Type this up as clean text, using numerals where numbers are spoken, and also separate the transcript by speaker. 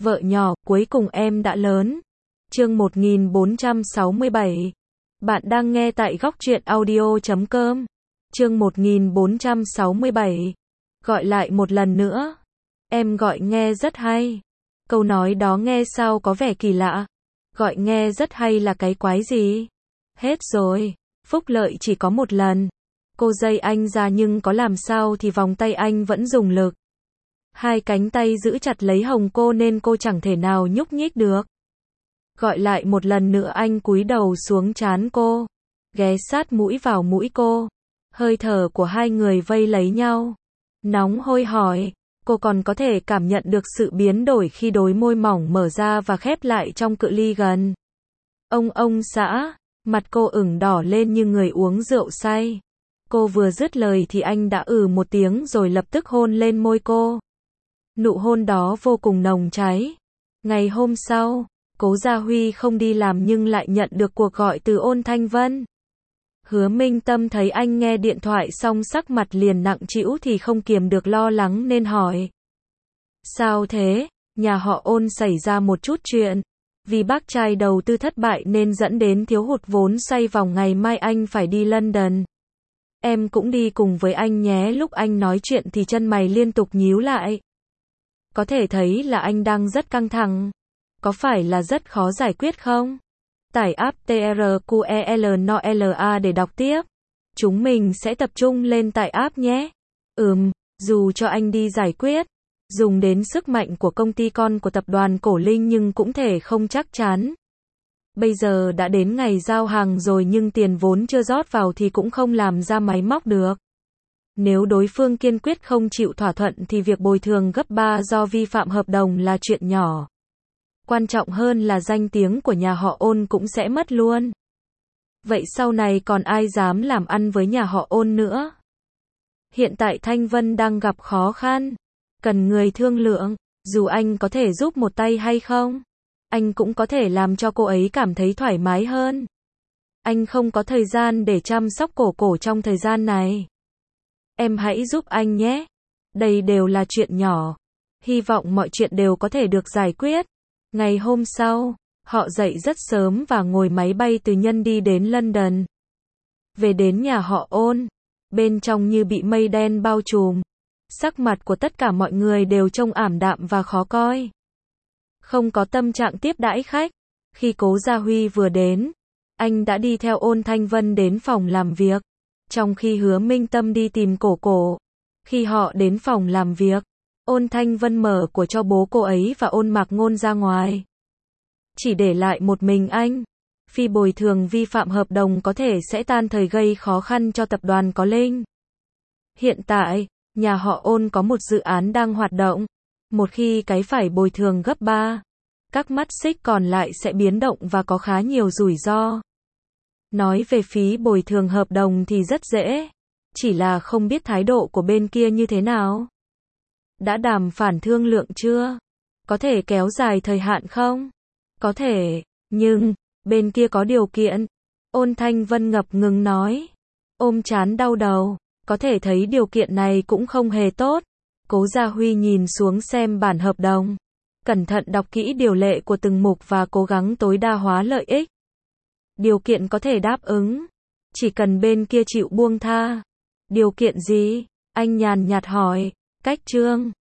Speaker 1: Vợ nhỏ, cuối cùng em đã lớn. Chương 1467. Bạn đang nghe tại góc truyện audio.com. Chương 1467. Gọi lại một lần nữa. Em gọi nghe rất hay. Câu nói đó nghe sao có vẻ kỳ lạ. Gọi nghe rất hay là cái quái gì? Hết rồi. Phúc lợi chỉ có một lần. Cô dây anh ra nhưng có làm sao thì vòng tay anh vẫn dùng lực. Hai cánh tay giữ chặt lấy hồng cô nên cô chẳng thể nào nhúc nhích được. Gọi lại một lần nữa anh cúi đầu xuống trán cô. Ghé sát mũi vào mũi cô. Hơi thở của hai người vây lấy nhau. Nóng hôi hổi. Cô còn có thể cảm nhận được sự biến đổi khi đôi môi mỏng mở ra và khép lại trong cự ly gần. Ông xã. Mặt cô ửng đỏ lên như người uống rượu say. Cô vừa dứt lời thì anh đã một tiếng rồi lập tức hôn lên môi cô. Nụ hôn đó vô cùng nồng cháy. Ngày hôm sau, Cố Gia Huy không đi làm nhưng lại nhận được cuộc gọi từ Ôn Thanh Vân. Hứa Minh Tâm thấy anh nghe điện thoại xong sắc mặt liền nặng trĩu thì không kiềm được lo lắng nên hỏi. Sao thế? Nhà họ Ôn xảy ra một chút chuyện. Vì bác trai đầu tư thất bại nên dẫn đến thiếu hụt vốn xoay vòng, ngày mai anh phải đi London. Em cũng đi cùng với anh nhé. Lúc anh nói chuyện thì chân mày liên tục nhíu lại. Có thể thấy là anh đang rất căng thẳng. Có phải là rất khó giải quyết không? Tải app TRQELNOLA để đọc tiếp. Chúng mình sẽ tập trung lên tải app nhé. Dù cho anh đi giải quyết, dùng đến sức mạnh của công ty con của tập đoàn Cổ Linh nhưng cũng thể không chắc chắn. Bây giờ đã đến ngày giao hàng rồi nhưng tiền vốn chưa rót vào thì cũng không làm ra máy móc được. Nếu đối phương kiên quyết không chịu thỏa thuận thì việc bồi thường gấp 3 do vi phạm hợp đồng là chuyện nhỏ. Quan trọng hơn là danh tiếng của nhà họ Ôn cũng sẽ mất luôn. Vậy sau này còn ai dám làm ăn với nhà họ Ôn nữa? Hiện tại Thanh Vân đang gặp khó khăn. Cần người thương lượng. Dù anh có thể giúp một tay hay không, anh cũng có thể làm cho cô ấy cảm thấy thoải mái hơn. Anh không có thời gian để chăm sóc cổ trong thời gian này. Em hãy giúp anh nhé. Đây đều là chuyện nhỏ. Hy vọng mọi chuyện đều có thể được giải quyết. Ngày hôm sau, họ dậy rất sớm và ngồi máy bay từ Nhân đi đến London. Về đến nhà họ Ôn, bên trong như bị mây đen bao trùm. Sắc mặt của tất cả mọi người đều trông ảm đạm và khó coi. Không có tâm trạng tiếp đãi khách. Khi Cố Gia Huy vừa đến, anh đã đi theo Ôn Thanh Vân đến phòng làm việc. Trong khi Hứa Minh Tâm đi tìm cổ. Khi họ đến phòng làm việc, Ôn Thanh Vân mở của cho bố cô ấy và Ôn Mạc Ngôn ra ngoài. Chỉ để lại một mình anh. Phi bồi thường vi phạm hợp đồng có thể sẽ tan thời gây khó khăn cho tập đoàn Có Linh. Hiện tại, nhà họ Ôn có một dự án đang hoạt động. Một khi cái phải bồi thường gấp 3, các mắt xích còn lại sẽ biến động và có khá nhiều rủi ro. Nói về phí bồi thường hợp đồng thì rất dễ. Chỉ là không biết thái độ của bên kia như thế nào. Đã đàm phán thương lượng chưa? Có thể kéo dài thời hạn không? Có thể, nhưng bên kia có điều kiện. Ôn Thanh Vân ngập ngừng nói. Ôm trán đau đầu. Có thể thấy điều kiện này cũng không hề tốt. Cố Gia Huy nhìn xuống xem bản hợp đồng. Cẩn thận đọc kỹ điều lệ của từng mục và cố gắng tối đa hóa lợi ích. Điều kiện có thể đáp ứng. Chỉ cần bên kia chịu buông tha. Điều kiện gì? Anh nhàn nhạt hỏi. Cách chương.